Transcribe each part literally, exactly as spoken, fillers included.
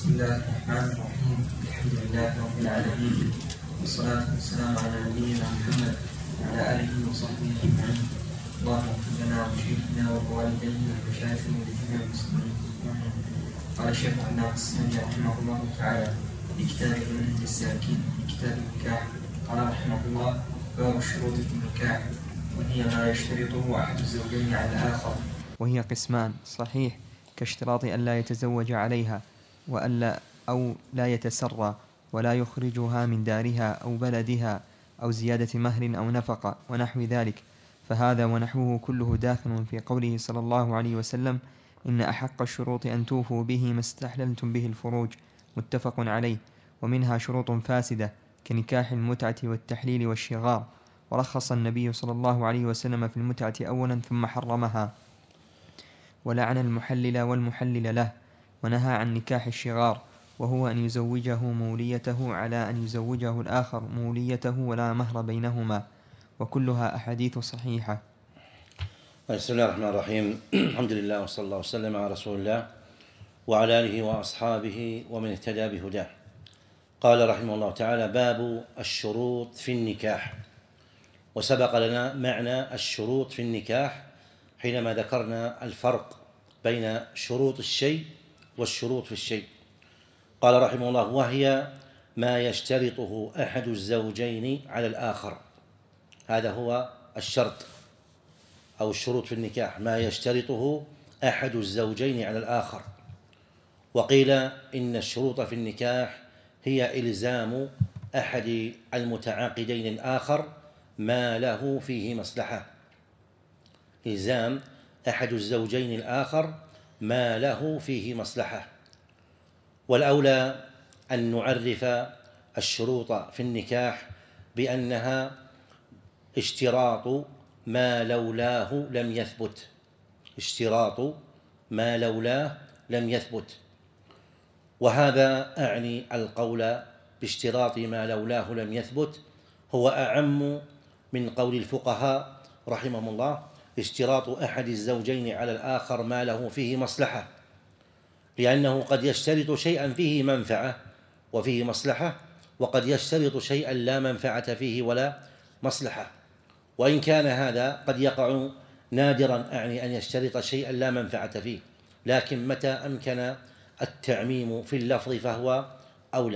بسم الله الرحمن الرحيم. الحمد لله رب العالمين، والصلاة والسلام على نبينا محمد وعلى آله وصحبه أجمعين. اللهم اغفر لنا وشيخنا ووالدينا ومشايخنا ولجميع المسلمين. قال الشيخ عبد السامي رحمه الله تعالى في كتابه منهج السالكين في كتاب النكاح، قال رحمه الله: باب الشروط في النكاح، وهي ما يشترطه أحد الزوجين على الآخر، وهي قسمان: صحيح كاشتراط أن لا يتزوج عليها، وألا أو لا يتسرى، ولا يخرجها من دارها أو بلدها، أو زيادة مهر أو نفقة ونحو ذلك، فهذا ونحوه كله داخل في قوله صلى الله عليه وسلم: إن أحق الشروط أن توفوا به ما استحللتم به الفروج، متفق عليه. ومنها شروط فاسدة كنكاح المتعة والتحليل والشغار، ورخص النبي صلى الله عليه وسلم في المتعة أولا ثم حرمها، ولعن المحلل والمحلل له، ونهى عن نكاح الشغار، وهو أن يزوجه موليته على أن يزوجه الآخر موليته ولا مهر بينهما، وكلها أحاديث صحيحة. بسم الله الرحمن الرحيم. الحمد لله وصلى الله وسلم على رسول الله وعلى آله وأصحابه ومن اهتدى بهداه. قال رحمه الله تعالى: باب الشروط في النكاح. وسبق لنا معنى الشروط في النكاح حينما ذكرنا الفرق بين شروط الشيء والشروط في الشيء. قال رحمه الله: وهي ما يشترطه أحد الزوجين على الآخر. هذا هو الشرط أو الشروط في النكاح، ما يشترطه أحد الزوجين على الآخر. وقيل إن الشروط في النكاح هي إلزام أحد المتعاقدين الآخر ما له فيه مصلحة، إلزام أحد الزوجين الآخر ما له فيه مصلحة. والأولى أن نعرف الشروط في النكاح بأنها اشتراط ما لولاه لم يثبت، اشتراط ما لولاه لم يثبت. وهذا أعني القول باشتراط ما لولاه لم يثبت هو أعم من قول الفقهاء رحمهم الله: اشتراط أحد الزوجين على الآخر ما له فيه مصلحة، لأنه قد يشترط شيئا فيه منفعة وفيه مصلحة، وقد يشترط شيئا لا منفعة فيه ولا مصلحة. وإن كان هذا قد يقع نادرا، أعني أن يشترط شيئا لا منفعة فيه، لكن متى أمكن التعميم في اللفظ فهو أولى.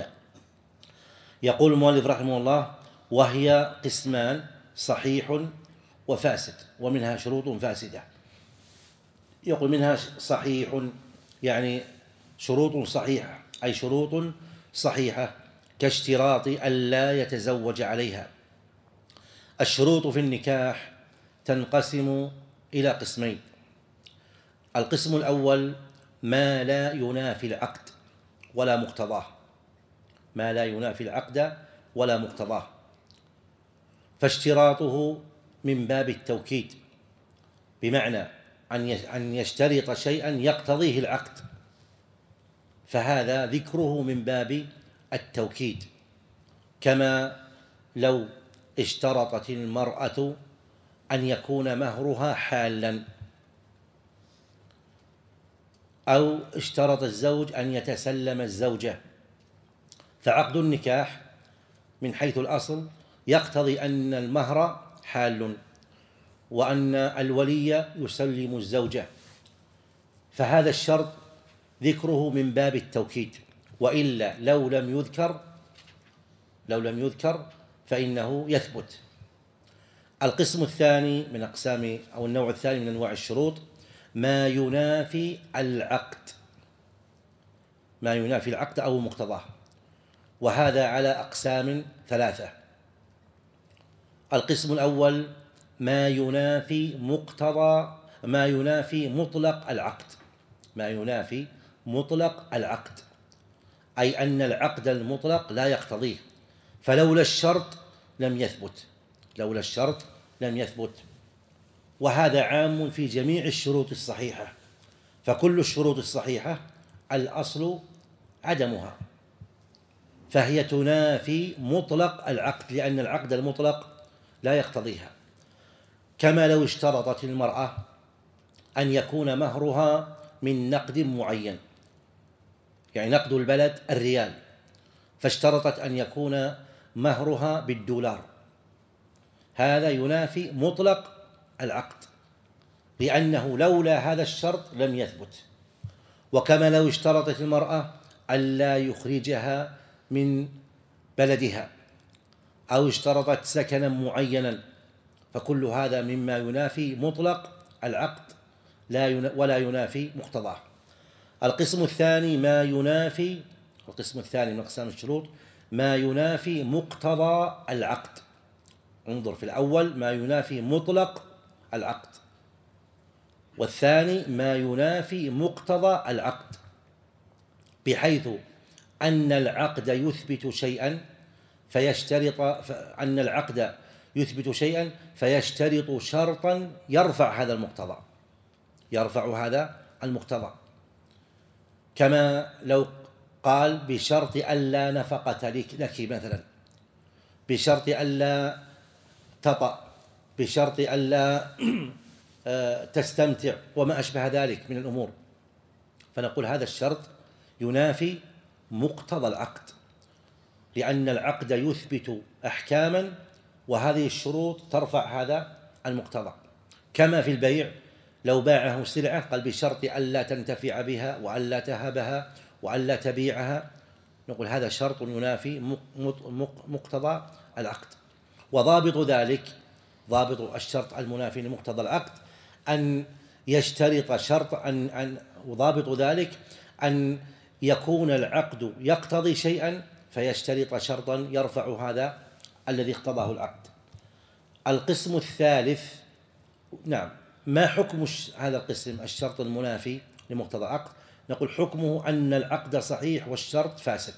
يقول المؤلف رحمه الله: وهي قسمان: صحيح وفاسد، ومنها شروط فاسدة. يقول منها صحيح يعني شروط صحيحة، أي شروط صحيحة كاشتراط أن لا يتزوج عليها. الشروط في النكاح تنقسم إلى قسمين: القسم الأول ما لا ينافي العقد ولا مقتضاه، ما لا ينافي العقد ولا مقتضاه، فاشتراطه من باب التوكيد، بمعنى أن يشترط شيئا يقتضيه العقد، فهذا ذكره من باب التوكيد. كما لو اشترطت المرأة أن يكون مهرها حالا، أو اشترط الزوج أن يتسلم الزوجة، فعقد النكاح من حيث الأصل يقتضي أن المهر حال وأن الولي يسلم الزوجة، فهذا الشرط ذكره من باب التوكيد، وإلا لو لم يذكر لو لم يذكر فإنه يثبت. القسم الثاني من أقسام أو النوع الثاني من أنواع الشروط ما ينافي العقد، ما ينافي العقد أو مقتضاه، وهذا على أقسام ثلاثة. القسم الأول ما ينافي مقتضى ما ينافي مطلق العقد، ما ينافي مطلق العقد، أي أن العقد المطلق لا يقتضيه، فلولا الشرط لم يثبت، لولا الشرط لم يثبت. وهذا عام في جميع الشروط الصحيحة، فكل الشروط الصحيحة الأصل عدمها، فهي تنافي مطلق العقد، لأن العقد المطلق لا يقتضيها. كما لو اشترطت المرأة أن يكون مهرها من نقد معين، يعني نقد البلد الريال، فاشترطت أن يكون مهرها بالدولار، هذا ينافي مطلق العقد، لأنه لولا هذا الشرط لم يثبت. وكما لو اشترطت المرأة ألا يخرجها من بلدها أو اشترطت سكنا معينا، فكل هذا مما ينافي مطلق العقد لا ولا ينافي مقتضاه. القسم الثاني ما ينافي القسم الثاني من أقسام الشروط ما ينافي مقتضى العقد. انظر، في الأول ما ينافي مطلق العقد، والثاني ما ينافي مقتضى العقد، بحيث أن العقد يثبت شيئا فيشترط أن العقد يثبت شيئا فيشترط شرطا يرفع هذا المقتضى يرفع هذا المقتضى كما لو قال بشرط ألا نفقة لك مثلا، بشرط ألا تطأ، بشرط ألا تستمتع، وما أشبه ذلك من الأمور، فنقول هذا الشرط ينافي مقتضى العقد، لأن العقد يثبت أحكاما وهذه الشروط ترفع هذا المقتضى. كما في البيع، لو باعه سلعة قال بشرط ألا تنتفع بها وألا تهبها وألا تبيعها، نقول هذا شرط ينافي مقتضى العقد. وضابط ذلك، ضابط الشرط المنافي لمقتضى العقد أن يشترط شرط أن أن وضابط ذلك أن يكون العقد يقتضي شيئا فيشترط شرطا يرفع هذا الذي اقتضاه العقد. القسم الثالث، نعم، ما حكم هذا القسم الشرط المنافي لمقتضى العقد؟ نقول حكمه أن العقد صحيح والشرط فاسد.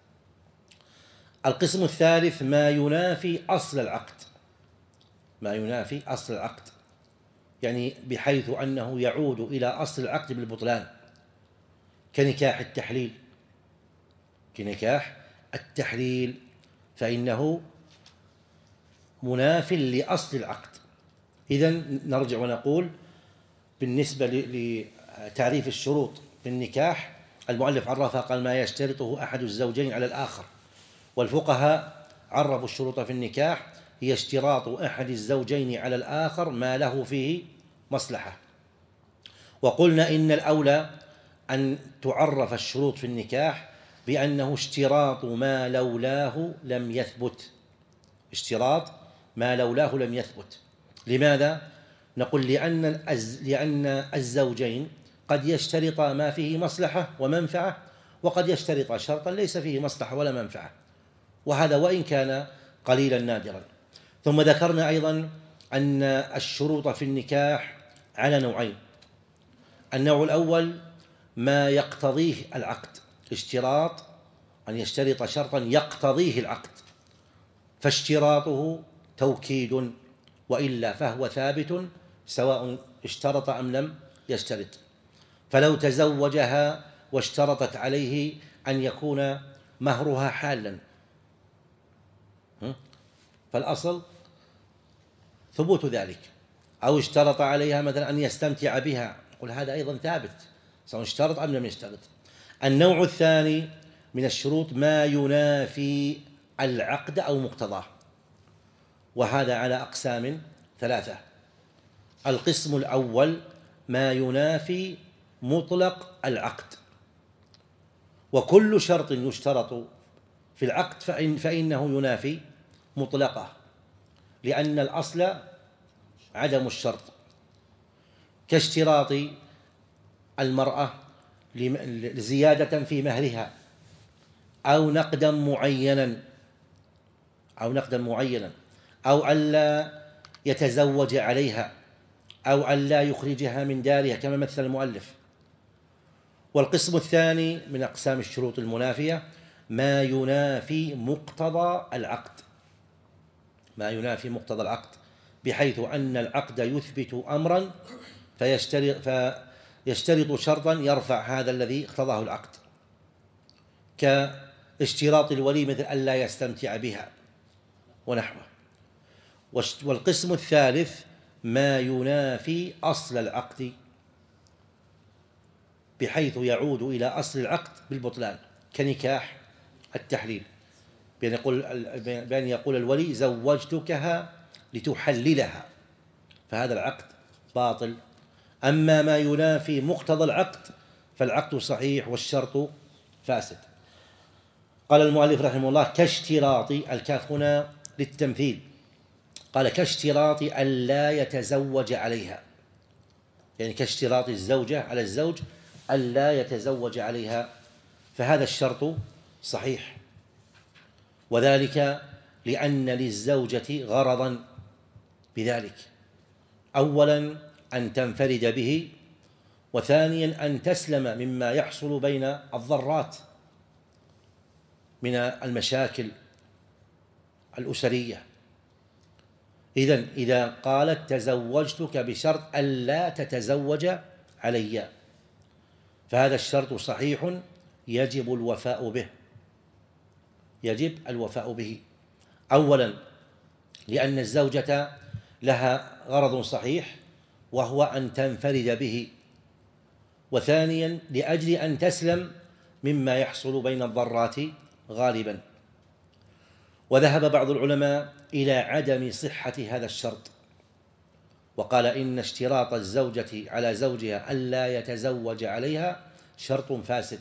القسم الثالث ما ينافي أصل العقد، ما ينافي أصل العقد، يعني بحيث أنه يعود إلى أصل العقد بالبطلان، كنكاح التحليل كنكاح التحليل فإنه مناف لأصل العقد. إذن نرجع ونقول بالنسبة لتعريف الشروط في النكاح، المؤلف عرفها قال ما يشترطه أحد الزوجين على الآخر، والفقهاء عرفوا الشروط في النكاح هي اشتراط أحد الزوجين على الآخر ما له فيه مصلحة. وقلنا إن الأولى أن تعرف الشروط في النكاح بأنه اشتراط ما لولاه لم يثبت، اشتراط ما لولاه لم يثبت. لماذا؟ نقول لأن لأن الزوجين قد يشترطا ما فيه مصلحة ومنفعة، وقد يشترطا شرطا ليس فيه مصلحة ولا منفعة، وهذا وإن كان قليلا نادرا. ثم ذكرنا أيضا أن الشروط في النكاح على نوعين: النوع الأول ما يقتضيه العقد، اشتراط أن يشترط شرطا يقتضيه العقد، فاشتراطه توكيد، وإلا فهو ثابت سواء اشترط أم لم يشترط. فلو تزوجها واشترطت عليه أن يكون مهرها حالا، فالأصل ثبوت ذلك، أو اشترط عليها مثلا أن يستمتع بها، قل هذا أيضا ثابت سواء اشترط أم لم يشترط. النوع الثاني من الشروط ما ينافي العقد أو مقتضاه، وهذا على أقسام ثلاثة. القسم الأول ما ينافي مطلق العقد، وكل شرط يشترط في العقد فإن فإنه ينافي مطلقه، لأن الأصل عدم الشرط، كاشتراط المرأة زيادة في مهرها أو نقدا معينا أو نقدا معينا أو ألا يتزوج عليها أو ألا يخرجها من دارها كما مثل المؤلف. والقسم الثاني من أقسام الشروط المنافية ما ينافي مقتضى العقد، ما ينافي مقتضى العقد بحيث أن العقد يثبت أمرا فيشترط, فيشترط شرطا يرفع هذا الذي اقتضاه العقد، كاشتراط الولي مثل ألا يستمتع بها ونحوه. والقسم الثالث ما ينافي أصل العقد، بحيث يعود إلى أصل العقد بالبطلان، كنكاح التحليل، بأن يقول بأن يقول الولي زوجتكها لتحللها، فهذا العقد باطل. أما ما ينافي مقتضى العقد فالعقد صحيح والشرط فاسد. قال المؤلف رحمه الله: كاشتراط، الكاف هنا للتمثيل، قال كاشتراط ألا يتزوج عليها، يعني كاشتراط الزوجة على الزوج ألا يتزوج عليها، فهذا الشرط صحيح، وذلك لأن للزوجة غرضا بذلك: أولا أن تنفرد به، وثانيا أن تسلم مما يحصل بين الضرات من المشاكل الأسرية. إذن إذا قالت تزوجتك بشرط ألا تتزوج علي، فهذا الشرط صحيح يجب الوفاء به، يجب الوفاء به. أولا لأن الزوجة لها غرض صحيح وهو أن تنفرد به، وثانيا لأجل أن تسلم مما يحصل بين الضرات غالبا. وذهب بعض العلماء إلى عدم صحة هذا الشرط، وقال إن اشتراط الزوجة على زوجها ألا يتزوج عليها شرط فاسد،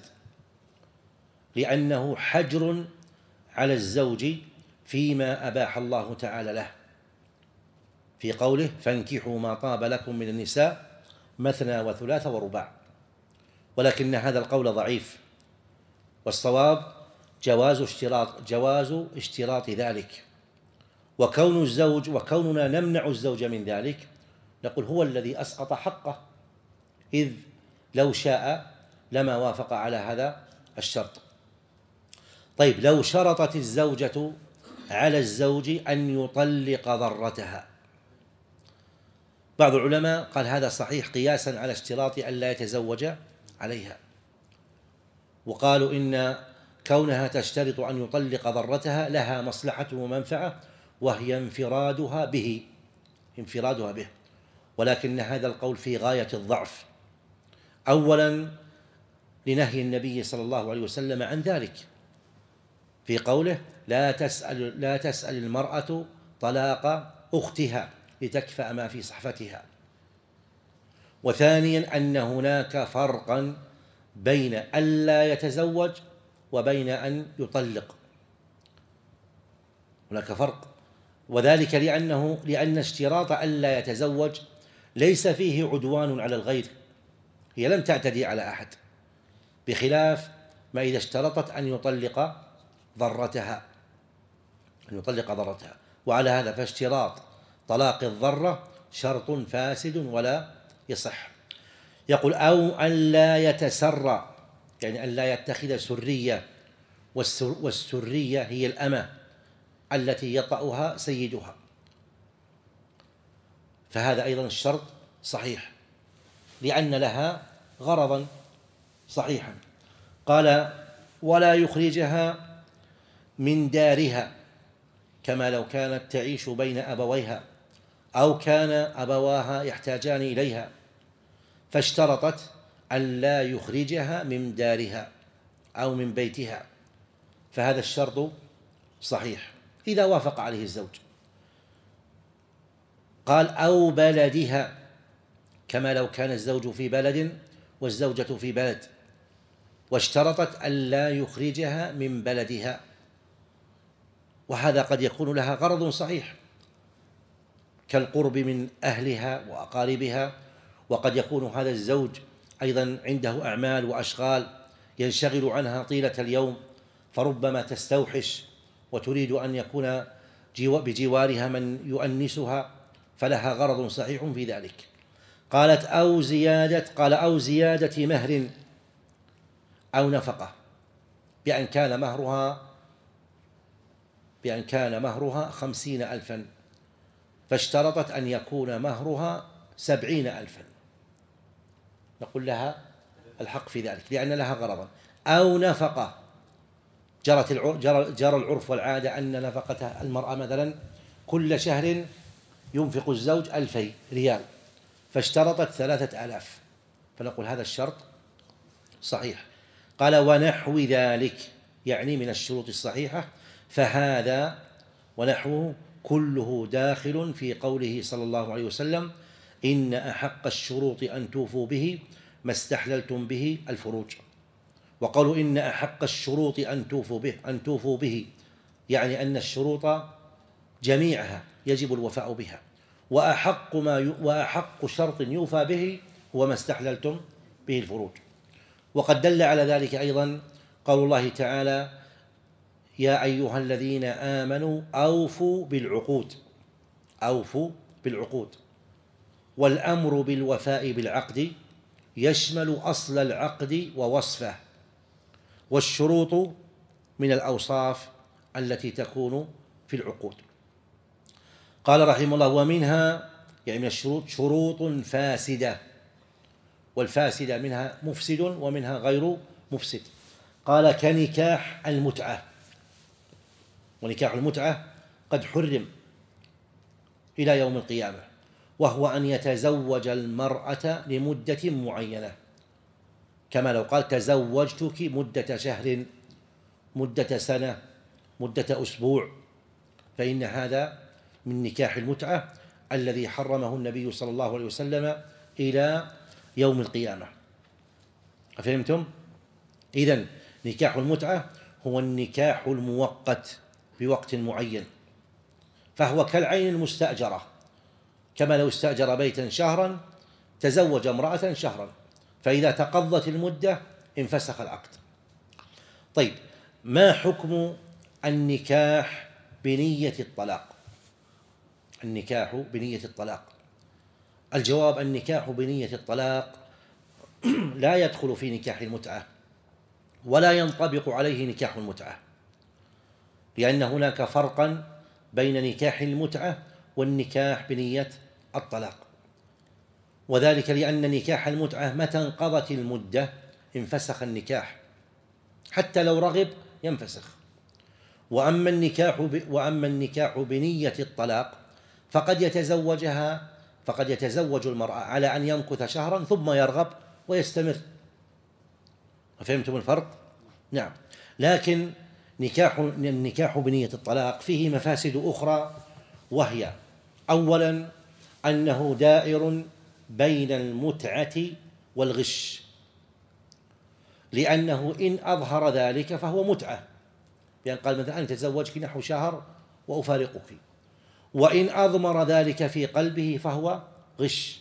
لأنه حجر على الزوج فيما أباح الله تعالى له في قوله: فانكحوا ما طاب لكم من النساء مثنى وثلاث ورباع. ولكن هذا القول ضعيف، والصواب جواز اشتراط جواز اشتراط ذلك، وكون الزوج وكوننا نمنع الزوج من ذلك نقول هو الذي أسقط حقه، إذ لو شاء لما وافق على هذا الشرط. طيب، لو شرطت الزوجة على الزوج أن يطلق ضرتها، بعض العلماء قال هذا صحيح قياسا على اشتراط أن لا يتزوج عليها، وقالوا إن كونها تشترط أن يطلق ضرتها لها مصلحة ومنفعة، وهي انفرادها به انفرادها به ولكن هذا القول في غاية الضعف، أولا لنهي النبي صلى الله عليه وسلم عن ذلك في قوله: لا تسأل لا تسأل المرأة طلاق أختها لتكفأ ما في صحفتها. وثانيا أن هناك فرقا بين ألا يتزوج وبين أن يطلق، هناك فرق، وذلك لأنه لأن اشتراط ألا يتزوج ليس فيه عدوان على الغير، هي لم تعتدي على أحد، بخلاف ما إذا اشترطت أن يطلق ضرتها أن يطلق ضرتها وعلى هذا فاشتراط طلاق الضرة شرط فاسد ولا يصح. يقول: أو أن لا يتسرى، يعني أن لا يتخذ سرية، والسرية هي الأمة التي يطأها سيدها، فهذا أيضا الشرط صحيح لأن لها غرضا صحيحا. قال: ولا يخرجها من دارها، كما لو كانت تعيش بين أبويها أو كان أبواها يحتاجان إليها فاشترطت أن لا يخرجها من دارها أو من بيتها، فهذا الشرط صحيح إذا وافق عليه الزوج. قال: أو بلدها، كما لو كان الزوج في بلد والزوجة في بلد واشترطت أن لا يخرجها من بلدها، وهذا قد يكون لها غرض صحيح كالقرب من أهلها وأقاربها، وقد يكون هذا الزوج أيضا عنده أعمال وأشغال ينشغل عنها طيلة اليوم، فربما تستوحش وتريد أن يكون بجوارها من يؤنسها، فلها غرض صحيح في ذلك. قالت: أو زيادة قال أو زيادة مهر أو نفقة، بأن كان مهرها بأن كان مهرها خمسين ألفا فاشترطت أن يكون مهرها سبعين ألفا، نقول لها الحق في ذلك لأن لها غرضا. أو نفقة، جرت جرى العرف والعادة أن نفقة المرأة مثلا كل شهر ينفق الزوج ألفي ريال، فاشترطت ثلاثة آلاف، فنقول هذا الشرط صحيح. قال ونحو ذلك، يعني من الشروط الصحيحة، فهذا ونحوه كله داخل في قوله صلى الله عليه وسلم إن أحق الشروط أن توفوا به ما استحللتم به الفروج. وقالوا إن أحق الشروط أن توفوا به أن توفوا به يعني أن الشروط جميعها يجب الوفاء بها، وأحق ما ي... وأحق شرط يوفى به هو ما استحللتم به الفروج. وقد دل على ذلك أيضا قول الله تعالى يا أيها الذين آمنوا أوفوا بالعقود أوفوا بالعقود. والأمر بالوفاء بالعقد يشمل أصل العقد ووصفه، والشروط من الأوصاف التي تكون في العقود. قال رحمه الله ومنها يعني من الشروط شروط فاسدة، والفاسدة منها مفسد ومنها غير مفسد. قال كنكاح المتعة، ونكاح المتعة قد حرم إلى يوم القيامة، وهو أن يتزوج المرأة لمدة معينة، كما لو قال تزوجتك مدة شهر، مدة سنة، مدة أسبوع، فإن هذا من نكاح المتعة الذي حرمه النبي صلى الله عليه وسلم إلى يوم القيامة. أفهمتم؟ إذن نكاح المتعة هو النكاح المؤقت بوقت معين، فهو كالعين المستأجرة، كما لو استأجر بيتا شهرا تزوج امرأة شهرا، فإذا تقضت المدة انفسخ العقد. طيب، ما حكم النكاح بنية الطلاق؟ النكاح بنية الطلاق، الجواب النكاح بنية الطلاق لا يدخل في نكاح المتعة ولا ينطبق عليه نكاح المتعة، لأن هناك فرقا بين نكاح المتعة والنكاح بنية الطلاق، وذلك لأن نكاح المتعة متى انقضت المدة انفسخ النكاح، حتى لو رغب ينفسخ. وأما النكاح ب... وأما النكاح بنية الطلاق فقد يتزوجها فقد يتزوج المرأة على أن يمكث شهرا ثم يرغب ويستمر. فهمتم الفرق؟ نعم. لكن نكاح النكاح بنية الطلاق فيه مفاسد أخرى، وهي أولا أنه دائر بين المتعة والغش، لأنه إن أظهر ذلك فهو متعة، بأن قال مثلا أنا أتزوجك نحو شهر وأفارقك، وإن أضمر ذلك في قلبه فهو غش.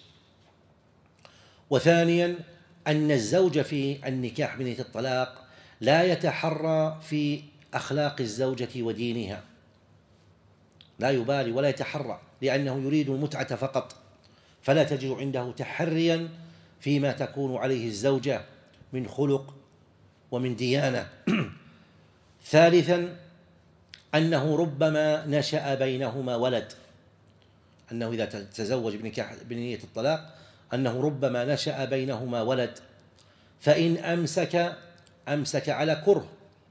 وثانيا أن الزوج في النكاح بنية الطلاق لا يتحرى في أخلاق الزوجة ودينها، لا يبالي ولا يتحرى، لأنه يريد المتعة فقط، فلا تجد عنده تحريا فيما تكون عليه الزوجة من خلق ومن ديانة. ثالثا أنه ربما نشأ بينهما ولد، أنه إذا تزوج بنكاح بنية الطلاق أنه ربما نشأ بينهما ولد، فإن أمسك أمسك على كره،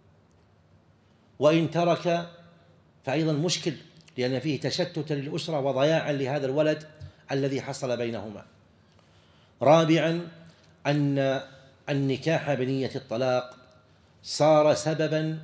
وإن ترك فأيضا مشكل، لأن فيه تشتتا للأسرة وضياعا لهذا الولد الذي حصل بينهما. رابعا أن النكاح بنية الطلاق صار سببا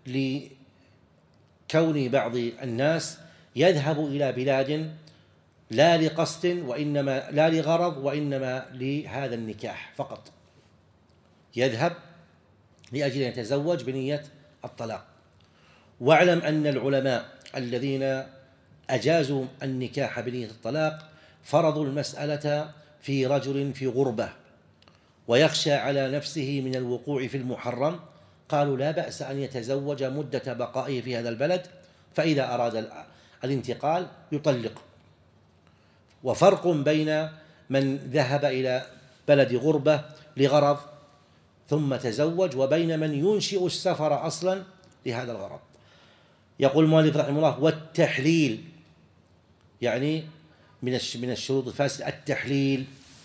لكون بعض الناس يذهب إلى بلاد لا لقصد وإنما لا لغرض وإنما لهذا النكاح فقط، يذهب لأجل أن يتزوج بنية الطلاق. واعلم أن العلماء الذين أجازوا النكاح بنية الطلاق فرضوا المسألة في رجل في غربة ويخشى على نفسه من الوقوع في المحرم، قالوا لا بأس أن يتزوج مدة بقائه في هذا البلد، فإذا أراد الانتقال يطلق. وفرق بين من ذهب إلى بلد غربة لغرض ثم تزوج وبين من ينشئ السفر أصلا لهذا الغرض. يقول المؤلف رحمه الله والتحليل، يعني من من الشروط الفاسدة التحليل.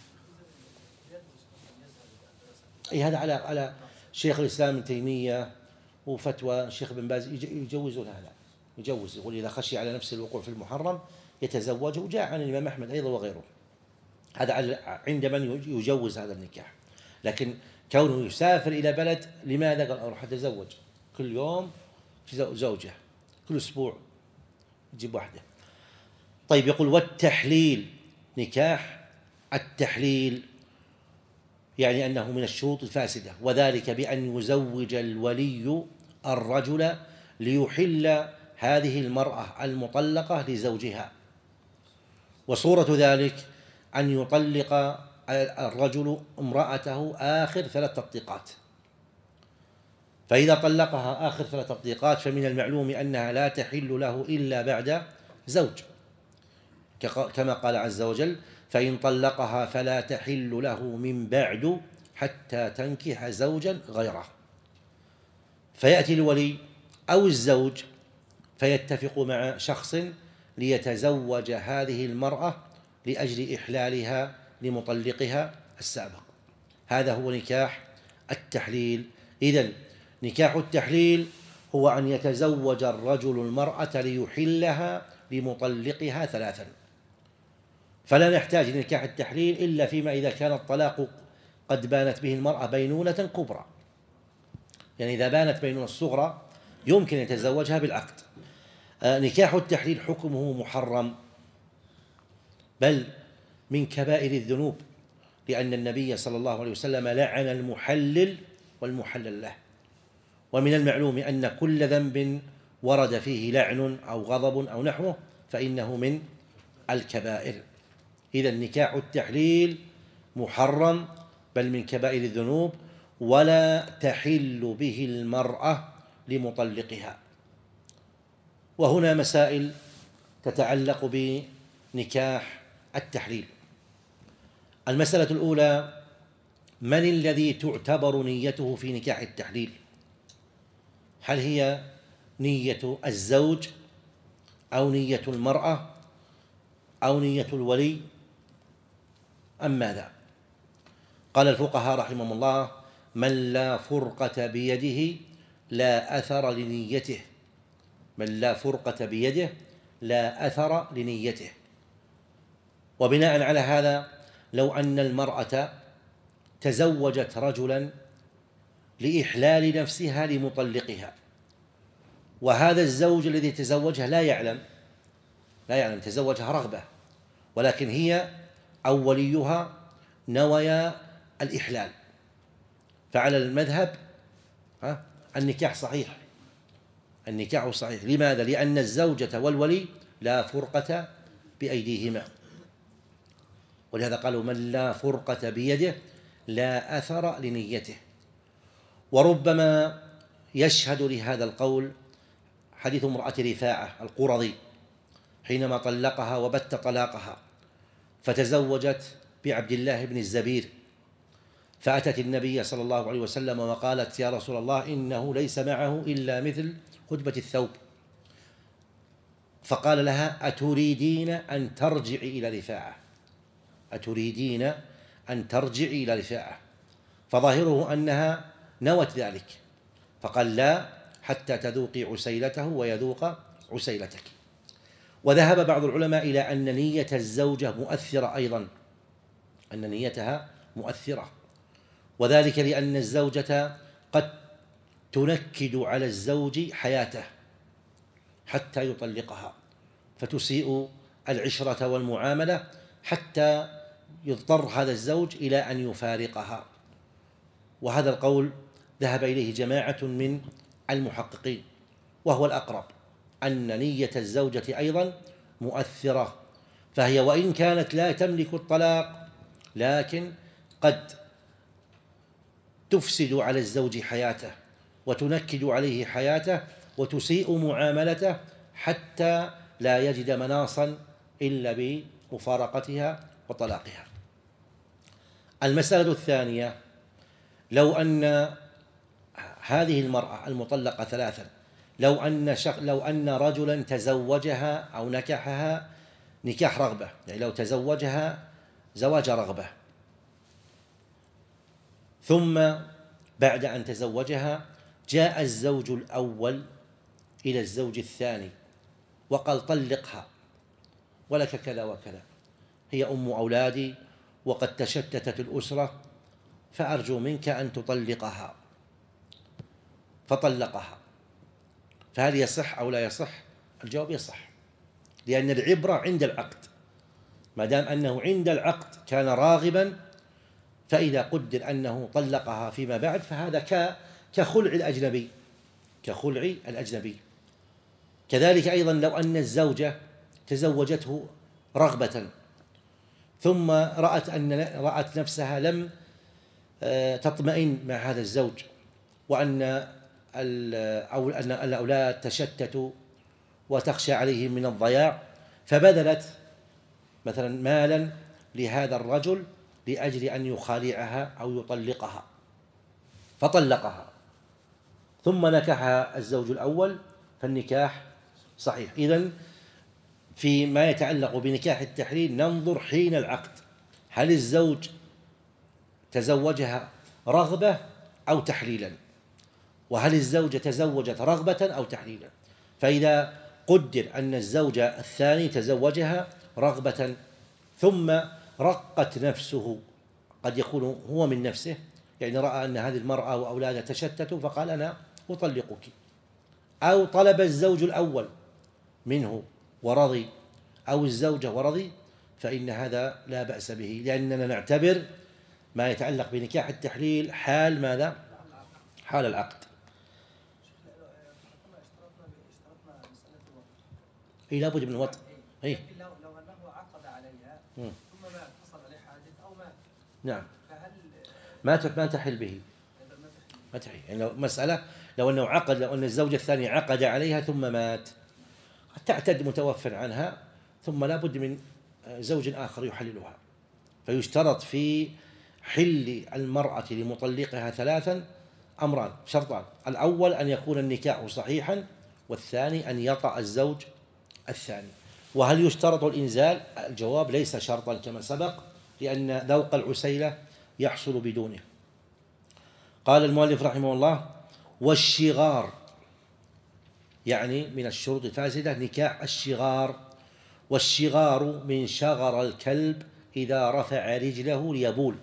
أي هذا على على شيخ الإسلام ابن تيمية وفتوى الشيخ بن باز يجوزون هذا، يجوز، يقول إذا خشي على نفسه الوقوع في المحرم يتزوج، وجاء عن الإمام أحمد أيضا وغيره، هذا عند من يجوز هذا النكاح. لكن كونه يسافر إلى بلد، لماذا؟ قال أروح أتزوج كل يوم زوجة، كل أسبوع يجيب واحدة. طيب يقول والتحليل، نكاح التحليل يعني أنه من الشروط الفاسدة، وذلك بأن يزوج الولي الرجل ليحل هذه المرأة المطلقة لزوجها. وصورة ذلك أن يطلق الرجل امرأته آخر ثلاث تطليقات، فإذا طلقها آخر ثلاث تطليقات فمن المعلوم أنها لا تحل له إلا بعد زوج، كما قال عز وجل فإن طلقها فلا تحل له من بعد حتى تنكح زوجا غيره. فيأتي الولي أو الزوج فيتفق مع شخص ليتزوج هذه المرأة لأجل إحلالها لمطلقها السابق. هذا هو نكاح التحليل. إذن نكاح التحليل هو أن يتزوج الرجل المرأة ليحلها لمطلقها ثلاثا، فلا نحتاج لنكاح التحليل إلا فيما إذا كان الطلاق قد بانت به المرأة بينونة كبرى، يعني إذا بانت بينونة الصغرى يمكن يتزوجها بالعقد. آه نكاح التحليل حكمه محرم، بل من كبائر الذنوب، لأن النبي صلى الله عليه وسلم لعن المحلل والمحلل له. ومن المعلوم أن كل ذنب ورد فيه لعن أو غضب أو نحوه فإنه من الكبائر. إذن نكاح التحليل محرم بل من كبائر الذنوب، ولا تحل به المرأة لمطلقها. وهنا مسائل تتعلق بنكاح التحليل. المسألة الأولى: من الذي تعتبر نيته في نكاح التحليل؟ هل هي نية الزوج أو نية المرأة أو نية الولي أم ماذا؟ قال الفقهاء رحمهم الله: من لا فرقة بيده لا أثر لنيته. من لا فرقة بيده لا أثر لنيته. وبناء على هذا لو أن المرأة تزوجت رجلا لإحلال نفسها لمطلقها، وهذا الزوج الذي تزوجها لا يعلم لا يعلم تزوجها رغبة، ولكن هي أو وليها نويا الإحلال، فعلى المذهب النكاح صحيح النكاح صحيح. لماذا؟ لأن الزوجة والولي لا فرقة بأيديهما، ولهذا قالوا من لا فرقة بيده لا أثر لنيته. وربما يشهد لهذا القول حديث امرأة رفاعة القرظي حينما طلقها وبت طلاقها، فتزوجت بعبد الله بن الزبير، فأتت النبي صلى الله عليه وسلم وقالت: يا رسول الله، إنه ليس معه إلا مثل خدبة الثوب. فقال لها: أتريدين أن ترجعي إلى رفاعة أتريدين أن ترجعي إلى رفاعة فظاهره أنها نوت ذلك، فقال: لا، حتى تذوقي عسيلته ويذوق عسيلتك. وذهب بعض العلماء إلى أن نية الزوجة مؤثرة أيضا أن نيتها مؤثرة، وذلك لأن الزوجة قد تنكد على الزوج حياته حتى يطلقها، فتسيء العشرة والمعاملة حتى يضطر هذا الزوج إلى أن يفارقها. وهذا القول ذهب إليه جماعة من المحققين، وهو الأقرب، أن نية الزوجة أيضا مؤثرة، فهي وإن كانت لا تملك الطلاق لكن قد تفسد على الزوج حياته وتنكد عليه حياته وتسيء معاملته حتى لا يجد مناصا إلا بمفارقتها وطلاقها. المسألة الثانية: لو أن هذه المرأة المطلقة ثلاثا لو أن شخ... لو أن رجلا تزوجها أو نكحها نكاح رغبة، يعني لو تزوجها زواج رغبة، ثم بعد أن تزوجها جاء الزوج الأول إلى الزوج الثاني وقال: طلقها ولك كذا وكذا، هي أم أولادي وقد تشتتت الأسرة فأرجو منك أن تطلقها، فطلقها، فهل يصح أو لا يصح؟ الجواب يصح، لأن العبرة عند العقد، ما دام أنه عند العقد كان راغبا، فإذا قدر أنه طلقها فيما بعد فهذا كخلع الأجنبي، كخلع الأجنبي. كذلك أيضا لو أن الزوجة تزوجته رغبة ثم رأت أن رأت نفسها لم تطمئن مع هذا الزوج، وأن أو أن الأولاد تشتتوا وتخشى عليهم من الضياع، فبذلت مثلا مالا لهذا الرجل لأجل أن يخالعها أو يطلقها، فطلقها ثم نكحها الزوج الأول، فالنكاح صحيح. إذن فيما يتعلق بنكاح التحليل ننظر حين العقد، هل الزوج تزوجها رغبة أو تحليلا، وهل الزوجة تزوجت رغبة أو تحليلا. فإذا قدر أن الزوج الثاني تزوجها رغبة ثم رقت نفسه، قد يكون هو من نفسه، يعني رأى أن هذه المرأة وأولادها تشتتوا فقال أنا أطلقك، أو طلب الزوج الأول منه ورضي، أو الزوجة ورضي، فإن هذا لا بأس به، لأننا نعتبر ما يتعلق بنكاح التحليل حال ماذا؟ حال العقد. اي لابد من وطء. اي لو لو انه عقد عليها ثم ما حصل عليه حادث او مات. نعم. فهل ما ما تحل به؟ ما تحل. يعني لو مسألة لو انه عقد، لو ان الزوج الثاني عقد عليها ثم مات، تعتد متوفى عنها، ثم لا بد من زوج آخر يحللها. فيشترط في حل المرأة لمطلقها ثلاثا أمران، شرطان: الأول أن يكون النكاح صحيحا، والثاني أن يطأ الزوج الثاني. وهل يشترط الإنزال؟ الجواب ليس شرطا كما سبق، لأن ذوق العسيلة يحصل بدونه. قال المؤلف رحمه الله: والشغار، يعني من الشروط الفاسدة نكاح الشغار. والشغار من شغر الكلب إذا رفع رجله ليبول.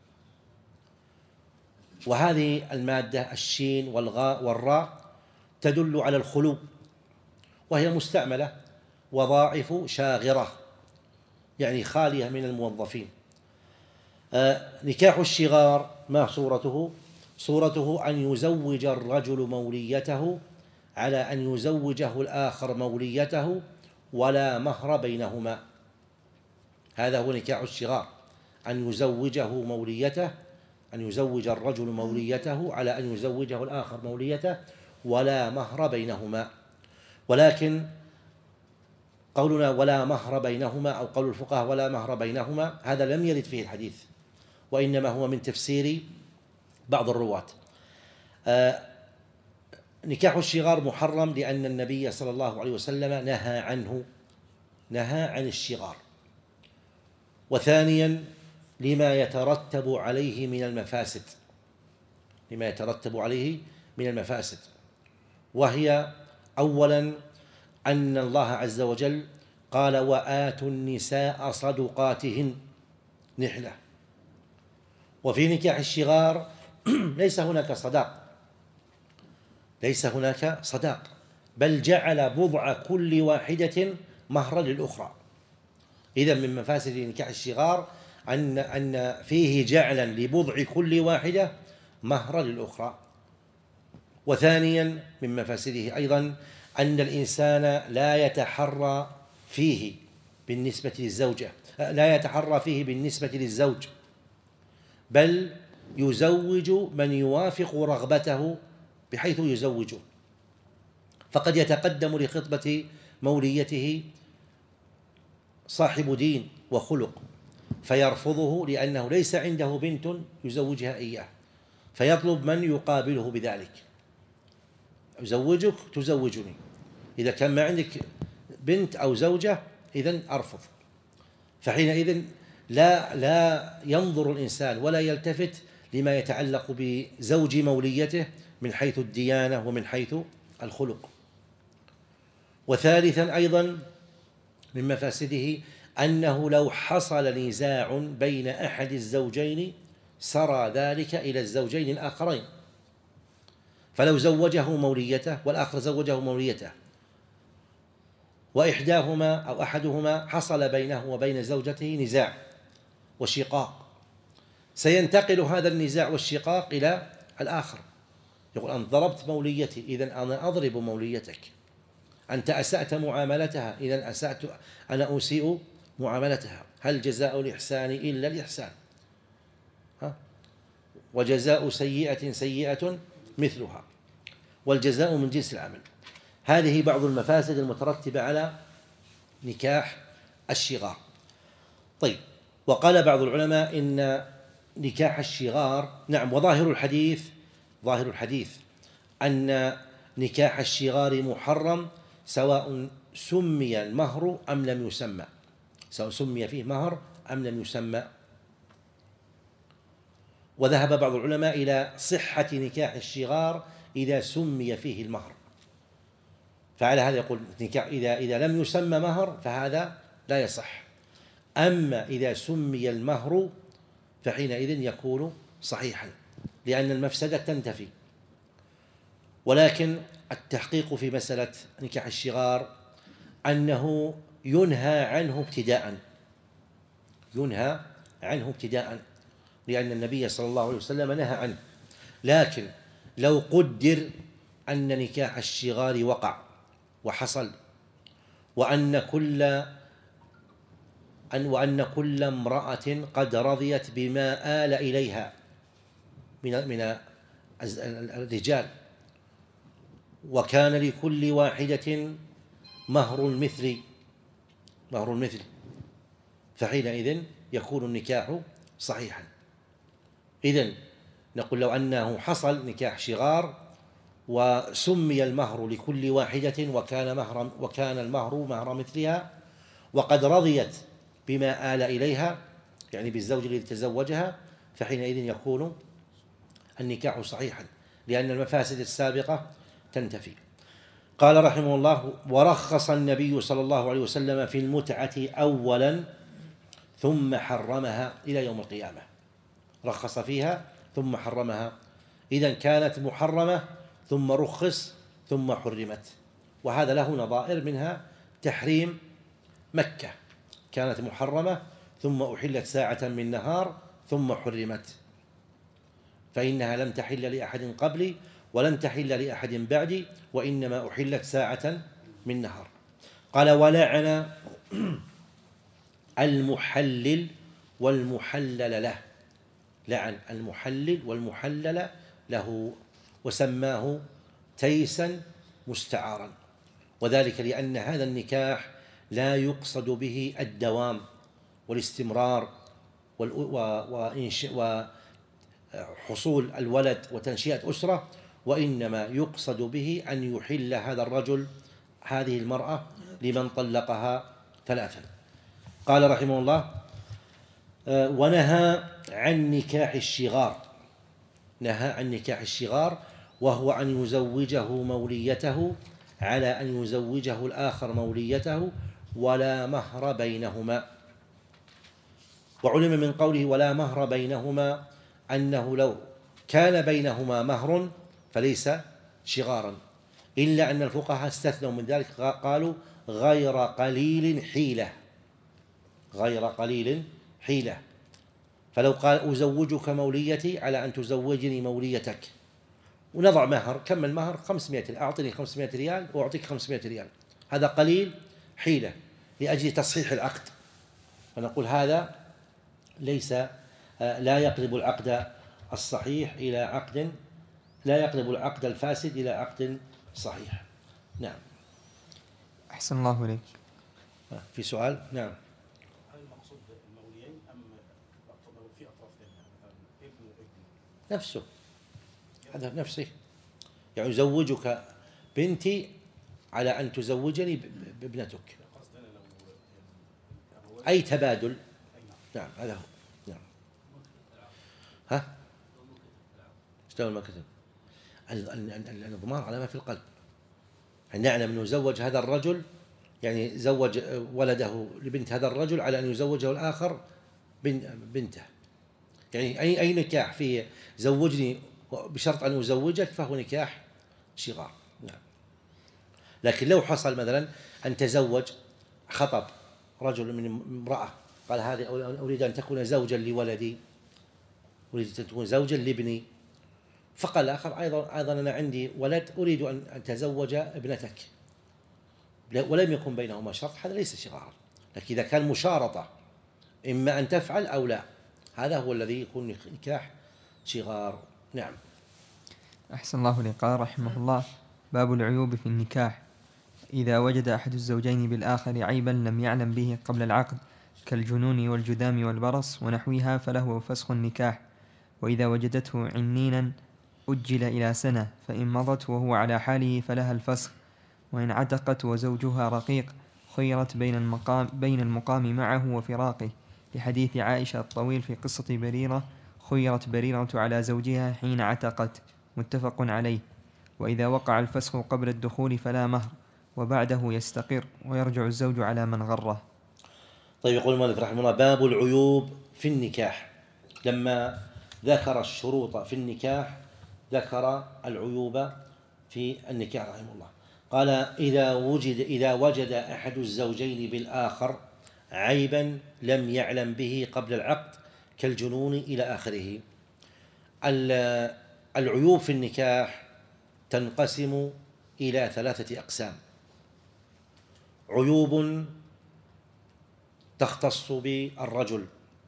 وهذه المادة الشين والغاء والراء تدل على الخلو، وهي مستعملة، وضاعف شاغرة، يعني خالية من الموظفين. آه نكاح الشغار ما صورته؟ صورته أن يزوج الرجل موليته على أن يزوجه الآخر موليته ولا مهر بينهما. هذا هو نكاح الشغار، أن يزوجه موليته، أن يزوج الرجل موليته على أن يزوجه الآخر موليته ولا مهر بينهما. ولكن قولنا ولا مهر بينهما، أو قول الفقهاء ولا مهر بينهما، هذا لم يرد فيه الحديث، وإنما هو من تفسير بعض الرواة. آه نكاح الشغار محرم لأن النبي صلى الله عليه وسلم نهى عنه، نهى عن الشغار. وثانيا لما يترتب عليه من المفاسد، لما يترتب عليه من المفاسد، وهي أولا أن الله عز وجل قال: وآتوا النساء صدقاتهن نحلة. وفي نكاح الشغار ليس هناك صداق، ليس هناك صداق، بل جعل بضع كل واحدة مهرا للأخرى. إذن من مفاسد نكاح الشغار أن أن فيه جعلا لبضع كل واحدة مهرا للأخرى. وثانيا من مفاسده أيضا أن الإنسان لا يتحرى فيه بالنسبة للزوجة، لا يتحرى فيه بالنسبة للزوج، بل يزوج من يوافق رغبته بحيث يزوجه. فقد يتقدم لخطبة موليته صاحب دين وخلق فيرفضه لأنه ليس عنده بنت يزوجها إياه، فيطلب من يقابله بذلك: أزوجك تزوجني، إذا كان ما عندك بنت أو زوجة إذن أرفض. فحينئذ لا لا ينظر الإنسان ولا يلتفت لما يتعلق بزوج موليته من حيث الديانة ومن حيث الخلق. وثالثا أيضا من مفاسده أنه لو حصل نزاع بين أحد الزوجين سرى ذلك إلى الزوجين الآخرين. فلو زوجه موليته والآخر زوجه موليته وإحداهما أو أحدهما حصل بينه وبين زوجته نزاع وشقاق، سينتقل هذا النزاع والشقاق إلى الآخر، يقول أنت ضربت موليتي، إذن أنا أضرب موليتك. أنت أسأت معاملتها، إذن أسأت أنا أسيء معاملتها. هل جزاء الإحسان إلا الإحسان؟ ها؟ وجزاء سيئة سيئة مثلها، والجزاء من جنس العمل. هذه بعض المفاسد المترتبة على نكاح الشغار. طيب، وقال بعض العلماء إن نكاح الشغار، نعم، وظاهر الحديث ظاهر الحديث أن نكاح الشغار محرم سواء سمي المهر أم لم يسمى، سواء سمي فيه مهر أم لم يسمى. وذهب بعض العلماء إلى صحة نكاح الشغار إذا سمي فيه المهر، فعلى هذا يقول نكاح إذا إذا لم يسمى مهر فهذا لا يصح، أما إذا سمي المهر فحينئذ يكون صحيحا لأن المفسدة تنتفي. ولكن التحقيق في مسألة نكاح الشغار أنه ينهى عنه ابتداء، ينهى عنه ابتداء لأن النبي صلى الله عليه وسلم نهى عنه. لكن لو قدر أن نكاح الشغار وقع وحصل، وأن كل أن وأن كل امرأة قد رضيت بما آل إليها من من الرجال، وكان لكل واحدة مهر المثل مهر المثل فحينئذ يكون النكاح صحيحا. إذن نقول لو أنه حصل نكاح شغار وسمي المهر لكل واحدة وكان مهر وكان المهر مهر مثلها وقد رضيت بما آل إليها، يعني بالزوج الذي تزوجها، فحينئذ يكون النكاح صحيحا لأن المفاسد السابقة تنتفي. قال رحمه الله: ورخص النبي صلى الله عليه وسلم في المتعة أولا ثم حرمها إلى يوم القيامة، رخص فيها ثم حرمها، إذن كانت محرمة ثم رخص ثم حرمت. وهذا له نظائر، منها تحريم مكة، كانت محرمة ثم أحلت ساعة من نهار ثم حرمت، فإنها لم تحل لأحد قبلي ولن تحل لأحد بعدي، وإنما أحلت ساعة من نهار. قال: ولعن المحلل والمحلل له، لعن المحلل والمحلل له، وسماه تيسا مستعارا، وذلك لأن هذا النكاح لا يقصد به الدوام والاستمرار وحصول الولد وتنشئة أسرة، وإنما يقصد به أن يحل هذا الرجل هذه المرأة لمن طلقها ثلاثا. قال رحمه الله: ونهى عن نكاح الشغار، نهى عن نكاح الشغار وهو أن يزوجه موليته على أن يزوجه الآخر موليته ولا مهر بينهما. وعلم من قوله ولا مهر بينهما أنه لو كان بينهما مهر فليس شغارا، إلا أن الفقهاء استثنوا من ذلك، قالوا غير قليل حيلة، غير قليل حيلة. فلو قال أزوجك موليتي على أن تزوجني موليتك، ونضع مهر، كم المهر؟ خمسمائة ريال، أعطني خمسمائة ريال وأعطيك خمسمائة ريال، هذا قليل حيلة لأجل تصحيح العقد، فنقول هذا ليس لا يقلب العقد الصحيح إلى عقد، لا يقلب العقد الفاسد إلى عقد صحيح. نعم. أحسن الله إليك. في سؤال؟ نعم. هل المقصود الموليين أم في أطراف مثلا ابن وابن؟ نفسه، هذا نفسه، يعني يزوجك بنتي على أن تزوجني بابنتك، أي تبادل. نعم، هذا هو. نعم. ها؟ اشتغل ما كتب. الضمان على ما في القلب. نعلم أنه زوج هذا الرجل، يعني زوج ولده لبنت هذا الرجل على أن يزوجه الآخر بنته، يعني أي أي نكاح فيه زوجني بشرط أن أزوجك فهو نكاح شغار. نعم. لكن لو حصل مثلا أن تزوج، خطب رجل من امرأة، قال هذه أريد أن تكون زوجا لولدي، أريد أن تكون زوجا لابني، فقال الآخر أيضا أيضا أنا عندي ولد أريد أن أتزوج ابنتك، ولم يكن بينهما شرط، هذا ليس شغارا. لكن إذا كان مشارطة إما أن تفعل أو لا، هذا هو الذي يكون نكاح شغار. نعم. أحسن الله إليك. قال رحمه الله: باب العيوب في النكاح. إذا وجد أحد الزوجين بالآخر عيبا لم يعلم به قبل العقد كالجنون والجذام والبرص ونحوها فله فسخ النكاح، وإذا وجدته عنينا أجل إلى سنة، فإن مضت وهو على حاله فلها الفسخ، وإن عتقت وزوجها رقيق خيرت بين المقام, بين المقام معه وفراقه، لحديث عائشة الطويل في قصة بريرة: خيرت بريرة على زوجها حين عتقت، متفق عليه. وإذا وقع الفسخ قبل الدخول فلا مهر، وبعده يستقر ويرجع الزوج على من غره. طيب، يقول المؤلف رحمه الله: باب العيوب في النكاح. لما ذكر الشروط في النكاح ذكر العيوب في النكاح رحمه الله. قال: إذا وجد إذا وجد أحد الزوجين بالآخر عيبا لم يعلم به قبل العقد كالجنون إلى آخره. العيوب في النكاح تنقسم إلى ثلاثة أقسام: عيوب تختص بالرجل،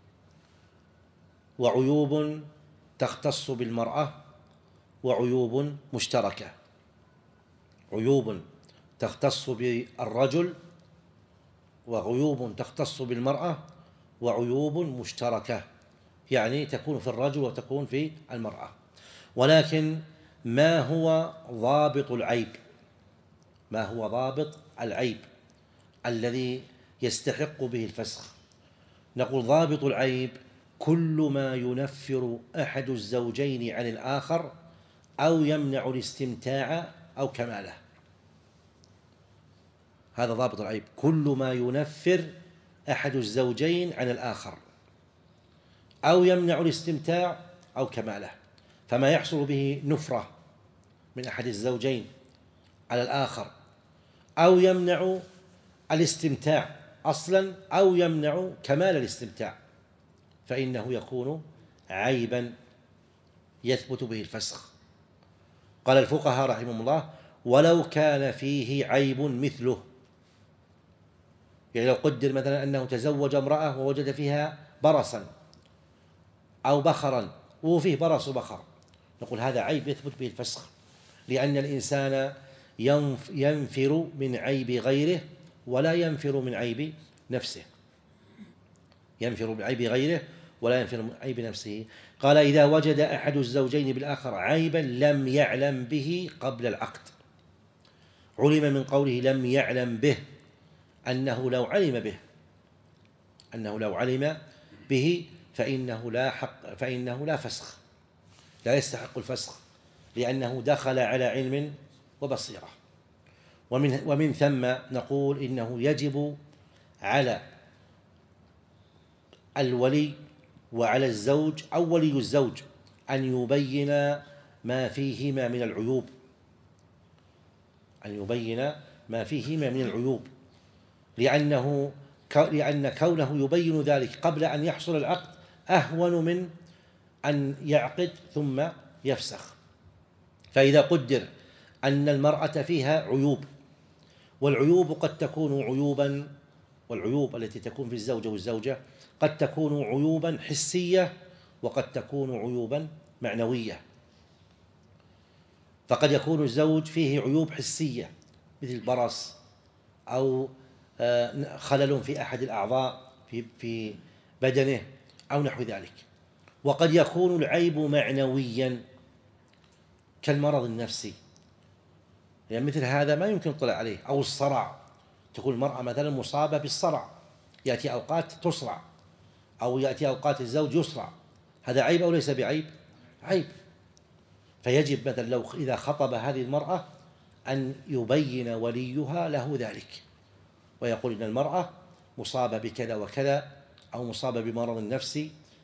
وعيوب تختص بالمرأة، وعيوب مشتركة. عيوب تختص بالرجل، وعيوب تختص بالمرأة، وعيوب مشتركة، يعني تكون في الرجل وتكون في المرأة. ولكن ما هو ضابط العيب؟ ما هو ضابط العيب الذي يستحق به الفسخ؟ نقول: ضابط العيب كل ما ينفر أحد الزوجين عن الآخر أو يمنع الاستمتاع أو كماله. هذا ضابط العيب: كل ما ينفر أحد الزوجين عن الآخر أو يمنع الاستمتاع أو كماله. فما يحصل به نفرة من أحد الزوجين على الآخر، أو يمنع الاستمتاع أصلا، أو يمنع كمال الاستمتاع، فإنه يكون عيبا يثبت به الفسخ. قال الفقهاء رحمهم الله: ولو كان فيه عيب مثله. يعني لو قدر مثلا أنه تزوج امرأة ووجد فيها برصا أو بخرا، وفيه برص وبخر، نقول هذا عيب يثبت به الفسخ، لأن الإنسان ينفر من عيب غيره ولا ينفر من عيب نفسه. ينفر من عيب غيره ولا ينفر من عيب نفسه. قال: إذا وجد أحد الزوجين بالآخر عيبا لم يعلم به قبل العقد. علم من قوله لم يعلم به أنه لو علم به أنه لو علم به فإنه لا حق فإنه لا فسخ، لا يستحق الفسخ، لأنه دخل على علم وبصيرة. ومن ومن ثم نقول إنه يجب على الولي وعلى الزوج أو ولي الزوج أن يبين ما فيهما من العيوب أن يبين ما فيهما من العيوب لأنه لأن كونه يبين ذلك قبل أن يحصل العقد أهون من أن يعقد ثم يفسخ. فإذا قدر أن المرأة فيها عيوب، والعيوب قد تكون عيوبا والعيوب التي تكون في الزوجة والزوجة قد تكون عيوبا حسية وقد تكون عيوبا معنوية. فقد يكون الزوج فيه عيوب حسية مثل برص أو خلل في أحد الأعضاء في في بدنه أو نحو ذلك، وقد يكون العيب معنويا كالمرض النفسي، يعني مثل هذا ما يمكن الطلاع عليه، أو الصرع، تكون المرأة مثلا مصابة بالصرع، يأتي أوقات تصرع، أو يأتي أوقات الزوج يصرع، هذا عيب أو ليس بعيب؟ عيب. فيجب مثلا لو إذا خطب هذه المرأة أن يبين وليها له ذلك، ويقول إن المرأة مصابة بكذا وكذا، أو مصابة بمرض نفسي،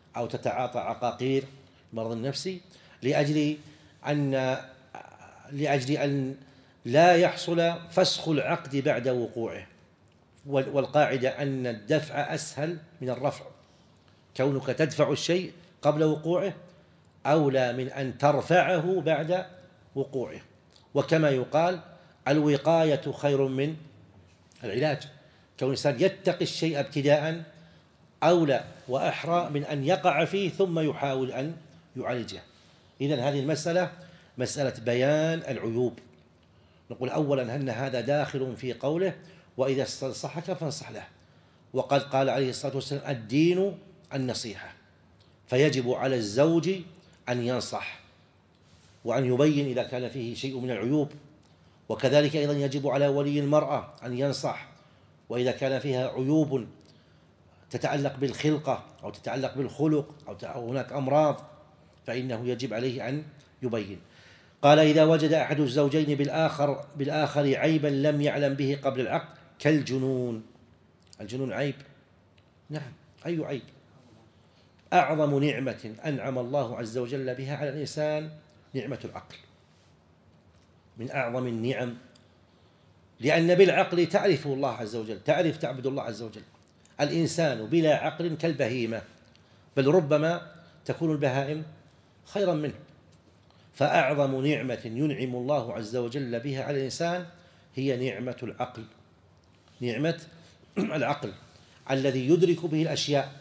أو تتعاطى عقاقير المرض النفسي لأجل أن لأجل أن لا يحصل فسخ العقد بعد وقوعه. والقاعدة أن الدفع أسهل من الرفع، كونك تدفع الشيء قبل وقوعه أولى من أن ترفعه بعد وقوعه. وكما يقال الوقاية خير من العلاج، كون الإنسان يتقي الشيء ابتداء أولى وأحرى من أن يقع فيه ثم يحاول أن يعالجه. إذن هذه المسألة مسألة بيان العيوب. نقول أولا أن هذا داخل في قوله وإذا استنصحك فانصح له، وقد قال عليه الصلاة والسلام الدين النصيحة، فيجب على الزوج أن ينصح وأن يبين إذا كان فيه شيء من العيوب، وكذلك أيضا يجب على ولي المرأة أن ينصح وإذا كان فيها عيوب تتعلق بالخلقة أو تتعلق بالخلق أو هناك أمراض فإنه يجب عليه أن يبين. قال إذا وجد أحد الزوجين بالآخر بالآخر عيبا لم يعلم به قبل العقد كالجنون. الجنون عيب؟ نعم. أي عيب؟ أعظم نعمة أنعم الله عز وجل بها على الإنسان نعمة العقل، من أعظم النعم، لأن بالعقل تعرف الله عز وجل، تعرف تعبد الله عز وجل. الإنسان بلا عقل كالبهيمة، بل ربما تكون البهائم خيرا منه. فأعظم نعمة ينعم الله عز وجل بها على الإنسان هي نعمة العقل، نعمة العقل الذي يدرك به الأشياء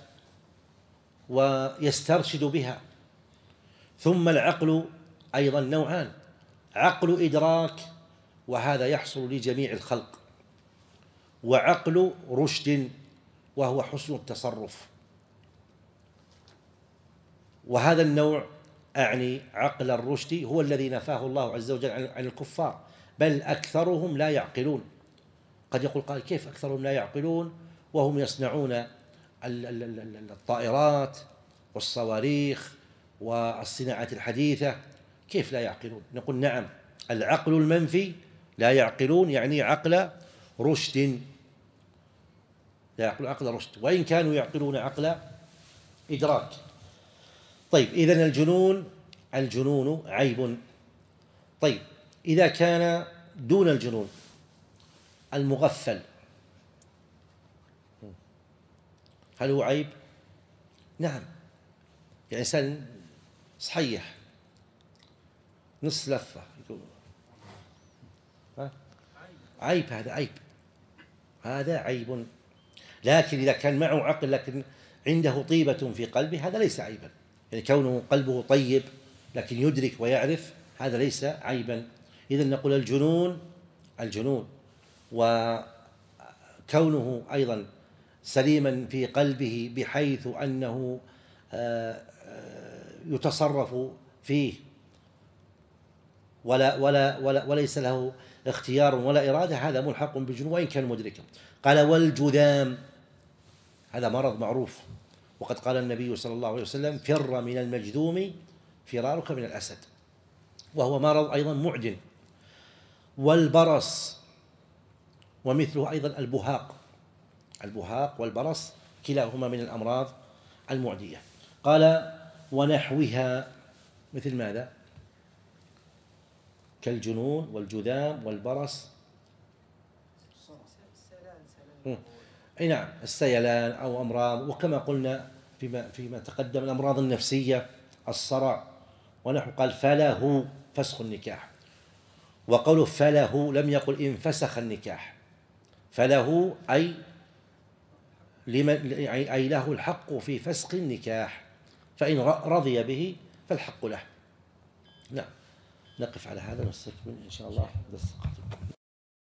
ويسترشد بها. ثم العقل أيضا نوعان: عقل إدراك وهذا يحصل لجميع الخلق، وعقل رشد وهو حسن التصرف. وهذا النوع أعني عقل الرشد هو الذي نفاه الله عز وجل عن الكفار، بل أكثرهم لا يعقلون. قد يقول قال كيف أكثرهم لا يعقلون وهم يصنعون الطائرات والصواريخ والصناعات الحديثة، كيف لا يعقلون؟ نقول نعم، العقل المنفي لا يعقلون يعني عقل رشد، لا يعقل عقل رشد، وإن كانوا يعقلون عقل إدراك. طيب، إذن الجنون الجنون عيب. طيب، إذا كان دون الجنون المغفل هل هو عيب؟ نعم. يعني إنسان صحيح نص لفة يقول عيب، هذا عيب، هذا عيب. لكن إذا كان معه عقل لكن عنده طيبة في قلبه هذا ليس عيبا، يعني كونه قلبه طيب لكن يدرك ويعرف هذا ليس عيبا. إذن نقول الجنون الجنون وكونه أيضا سليما في قلبه بحيث أنه يتصرف فيه ولا ولا ولا وليس له اختيار ولا إرادة، هذا ملحق بالجنون وإن كان مدركا. قال والجذام، هذا مرض معروف، وقد قال النبي صلى الله عليه وسلم فر من المجذوم فرارك من الأسد، وهو مرض أيضا معدن. والبرص ومثله أيضا البهاق، البهاق والبرص كلاهما من الأمراض المعدية. قال ونحوها، مثل ماذا؟ كالجنون والجذام والبرص. اي نعم، السيلان او امراض، وكما قلنا فيما فيما تقدم الامراض النفسيه، الصرع ونحو. قال فله فسخ النكاح، وقوله فله لم يقل إن فسخ النكاح، فله اي لمن اي له الحق في فسخ النكاح، فان رضي به فالحق له. نعم، نقف على هذا ونستكمل ان شاء الله.